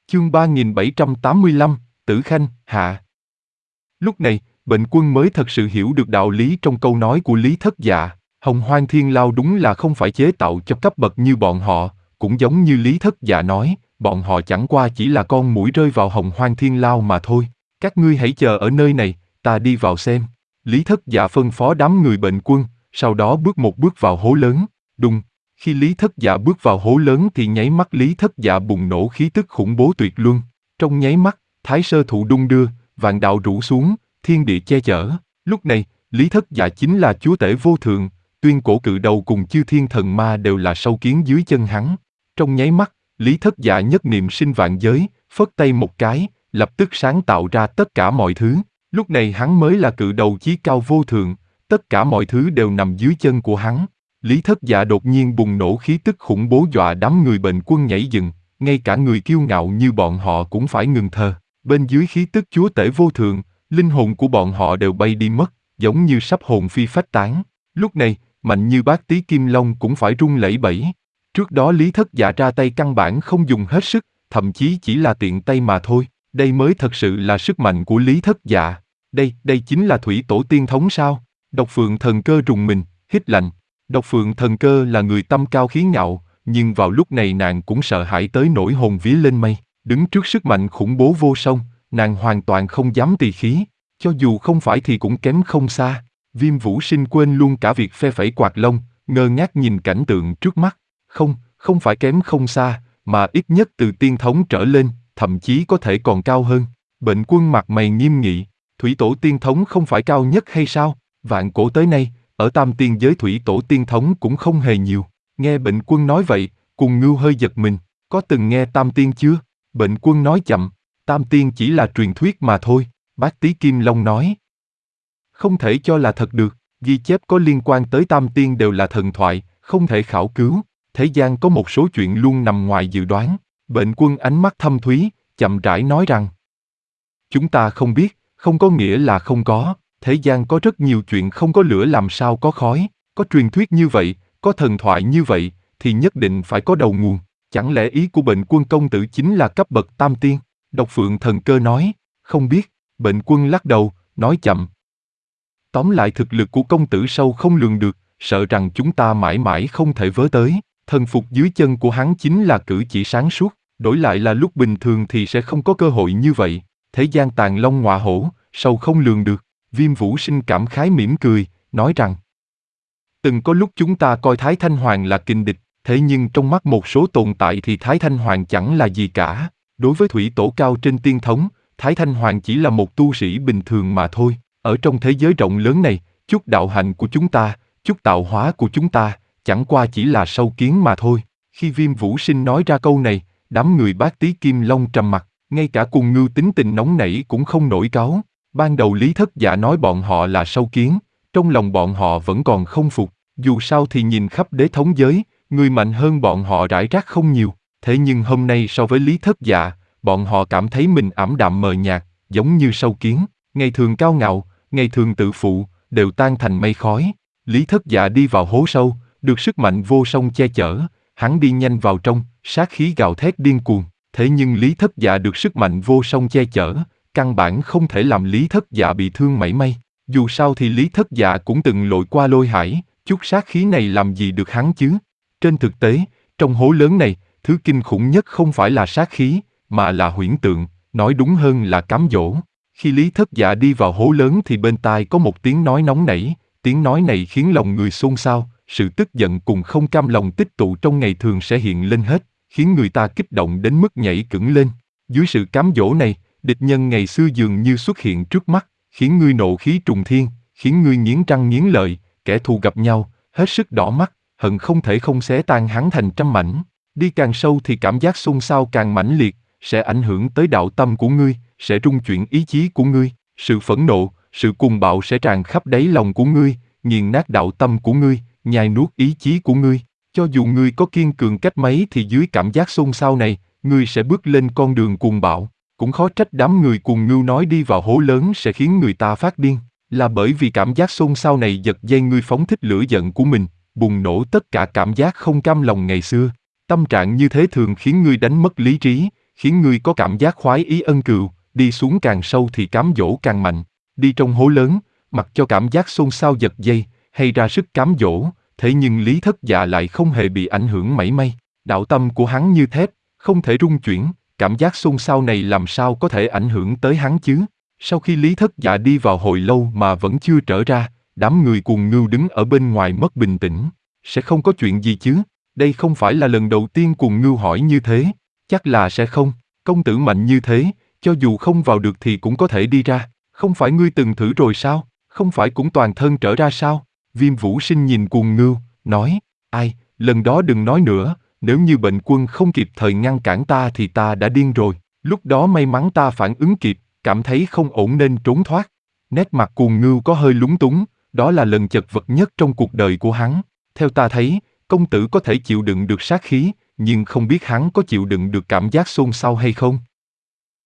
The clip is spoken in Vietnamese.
Chương 3785, Tử Khanh, hạ. Lúc này, Bệnh Quân mới thật sự hiểu được đạo lý trong câu nói của Lý Thất Dạ. Hồng Hoang Thiên Lao đúng là không phải chế tạo cho cấp bậc như bọn họ, cũng giống như Lý Thất Dạ nói, bọn họ chẳng qua chỉ là con muỗi rơi vào Hồng Hoang Thiên Lao mà thôi. Các ngươi hãy chờ ở nơi này, ta đi vào xem. Lý Thất Dạ phân phó đám người Bệnh Quân, sau đó bước một bước vào hố lớn. Đùng, khi Lý Thất Dạ bước vào hố lớn thì nháy mắt Lý Thất Dạ bùng nổ khí tức khủng bố tuyệt luân. Trong nháy mắt, Thái Sơ Thụ đung đưa, vạn đạo rủ xuống, thiên địa che chở. Lúc này, Lý Thất Dạ chính là chúa tể vô thượng, tuyên cổ cự đầu cùng chư thiên thần ma đều là sâu kiến dưới chân hắn. Trong nháy mắt, Lý Thất Dạ nhất niệm sinh vạn giới, phất tay một cái, lập tức sáng tạo ra tất cả mọi thứ. Lúc này hắn mới là cự đầu chí cao vô thượng, tất cả mọi thứ đều nằm dưới chân của hắn. Lý Thất Dạ đột nhiên bùng nổ khí tức khủng bố dọa đám người Bệnh Quân nhảy dựng, ngay cả người kiêu ngạo như bọn họ cũng phải ngừng thở. Bên dưới khí tức chúa tể vô thượng, linh hồn của bọn họ đều bay đi mất, giống như sắp hồn phi phách tán. Lúc này, mạnh như Bát Tí Kim Long cũng phải run lẩy bẩy. Trước đó Lý Thất Dạ ra tay căn bản không dùng hết sức, thậm chí chỉ là tiện tay mà thôi. Đây mới thật sự là sức mạnh của Lý Thất Dạ. Đây chính là thủy tổ tiên thống sao? Độc Phượng Thần Cơ rùng mình, hít lạnh. Độc Phượng Thần Cơ là người tâm cao khí ngạo, nhưng vào lúc này nàng cũng sợ hãi tới nỗi hồn vía lên mây. Đứng trước sức mạnh khủng bố vô song, nàng hoàn toàn không dám tỳ khí. Cho dù không phải thì cũng kém không xa. Viêm Vũ Sinh quên luôn cả việc phe phẩy quạt lông, ngơ ngác nhìn cảnh tượng trước mắt. Không phải kém không xa, mà ít nhất từ tiên thống trở lên, thậm chí có thể còn cao hơn. Bệnh Quân mặt mày nghiêm nghị, thủy tổ tiên thống không phải cao nhất hay sao? Vạn cổ tới nay, ở tam tiên giới thủy tổ tiên thống cũng không hề nhiều. Nghe Bệnh Quân nói vậy, Cùng Ngưu hơi giật mình, có từng nghe tam tiên chưa? Bệnh Quân nói chậm, tam tiên chỉ là truyền thuyết mà thôi. Bát Tí Kim Long nói, không thể cho là thật được, ghi chép có liên quan tới tam tiên đều là thần thoại, không thể khảo cứu. Thế gian có một số chuyện luôn nằm ngoài dự đoán. Bệnh Quân ánh mắt thâm thúy, chậm rãi nói rằng, chúng ta không biết, không có nghĩa là không có. Thế gian có rất nhiều chuyện không có lửa làm sao có khói. Có truyền thuyết như vậy, có thần thoại như vậy, thì nhất định phải có đầu nguồn. Chẳng lẽ ý của Bệnh Quân công tử chính là cấp bậc tam tiên? Độc Phượng Thần Cơ nói, không biết. Bệnh Quân lắc đầu, nói chậm, tóm lại thực lực của công tử sâu không lường được, sợ rằng chúng ta mãi mãi không thể với tới. Thần phục dưới chân của hắn chính là cử chỉ sáng suốt, đổi lại là lúc bình thường thì sẽ không có cơ hội như vậy. Thế gian tàn long ngọa hổ, sâu không lường được. Viêm Vũ Sinh cảm khái mỉm cười, nói rằng, từng có lúc chúng ta coi Thái Thanh Hoàng là kình địch, thế nhưng trong mắt một số tồn tại thì Thái Thanh Hoàng chẳng là gì cả. Đối với thủy tổ cao trên tiên thống, Thái Thanh Hoàng chỉ là một tu sĩ bình thường mà thôi. Ở trong thế giới rộng lớn này, chút đạo hạnh của chúng ta, chút tạo hóa của chúng ta, chẳng qua chỉ là sâu kiến mà thôi. Khi Viêm Vũ Sinh nói ra câu này, đám người Bát Tí Kim Long trầm mặt, ngay cả Cùng Ngưu tính tình nóng nảy cũng không nổi cáu. Ban đầu Lý Thất Dạ nói bọn họ là sâu kiến, trong lòng bọn họ vẫn còn không phục. Dù sao thì nhìn khắp đế thống giới, người mạnh hơn bọn họ rải rác không nhiều. Thế nhưng hôm nay so với Lý Thất Dạ, bọn họ cảm thấy mình ảm đạm mờ nhạt, giống như sâu kiến. Ngày thường cao ngạo, ngày thường tự phụ, đều tan thành mây khói. Lý Thất Dạ đi vào hố sâu, được sức mạnh vô song che chở, hắn đi nhanh vào trong, sát khí gào thét điên cuồng. Thế nhưng Lý Thất Dạ được sức mạnh vô song che chở, căn bản không thể làm Lý Thất Dạ bị thương mảy may. Dù sao thì Lý Thất Dạ cũng từng lội qua lôi hải, chút sát khí này làm gì được hắn chứ? Trên thực tế, trong hố lớn này, thứ kinh khủng nhất không phải là sát khí, mà là huyễn tượng, nói đúng hơn là cám dỗ. Khi Lý Thất Dạ đi vào hố lớn thì bên tai có một tiếng nói nóng nảy, tiếng nói này khiến lòng người xôn xao, sự tức giận cùng không cam lòng tích tụ trong ngày thường sẽ hiện lên hết, khiến người ta kích động đến mức nhảy cẫng lên. Dưới sự cám dỗ này, địch nhân ngày xưa dường như xuất hiện trước mắt, khiến ngươi nộ khí trùng thiên, khiến ngươi nghiến răng nghiến lợi, kẻ thù gặp nhau, hết sức đỏ mắt, hận không thể không xé tan hắn thành trăm mảnh. Đi càng sâu thì cảm giác xôn xao càng mãnh liệt, sẽ ảnh hưởng tới đạo tâm của ngươi, sẽ rung chuyển ý chí của ngươi, sự phẫn nộ, sự cuồng bạo sẽ tràn khắp đáy lòng của ngươi, nghiền nát đạo tâm của ngươi, nhai nuốt ý chí của ngươi. Cho dù ngươi có kiên cường cách mấy thì dưới cảm giác xôn xao này, ngươi sẽ bước lên con đường cuồng bạo. Cũng khó trách đám người Cùng Ngưu nói đi vào hố lớn sẽ khiến người ta phát điên, là bởi vì cảm giác xôn xao này giật dây ngươi phóng thích lửa giận của mình, bùng nổ tất cả cảm giác không cam lòng ngày xưa. Tâm trạng như thế thường khiến ngươi đánh mất lý trí, khiến ngươi có cảm giác khoái ý ân cừu, đi xuống càng sâu thì cám dỗ càng mạnh. Đi trong hố lớn, mặc cho cảm giác xôn xao giật dây, hay ra sức cám dỗ, thế nhưng Lý Thất Dạ lại không hề bị ảnh hưởng mảy may. Đạo tâm của hắn như thép, không thể rung chuyển, cảm giác xôn xao này làm sao có thể ảnh hưởng tới hắn chứ? Sau khi Lý Thất Dạ đi vào hồi lâu mà vẫn chưa trở ra, đám người Cuồng Ngưu đứng ở bên ngoài mất bình tĩnh. Sẽ không có chuyện gì chứ? Đây không phải là lần đầu tiên Cuồng Ngưu hỏi như thế. Chắc là sẽ không. Công tử mạnh như thế, cho dù không vào được thì cũng có thể đi ra. Không phải ngươi từng thử rồi sao? Không phải cũng toàn thân trở ra sao? Viêm Vũ Sinh nhìn Cuồng Ngưu, nói, ai, lần đó đừng nói nữa, nếu như bệnh quân không kịp thời ngăn cản ta thì ta đã điên rồi. Lúc đó may mắn ta phản ứng kịp, cảm thấy không ổn nên trốn thoát. Nét mặt Cuồng Ngưu có hơi lúng túng, đó là lần chật vật nhất trong cuộc đời của hắn. Theo ta thấy, công tử có thể chịu đựng được sát khí, nhưng không biết hắn có chịu đựng được cảm giác xôn xao hay không.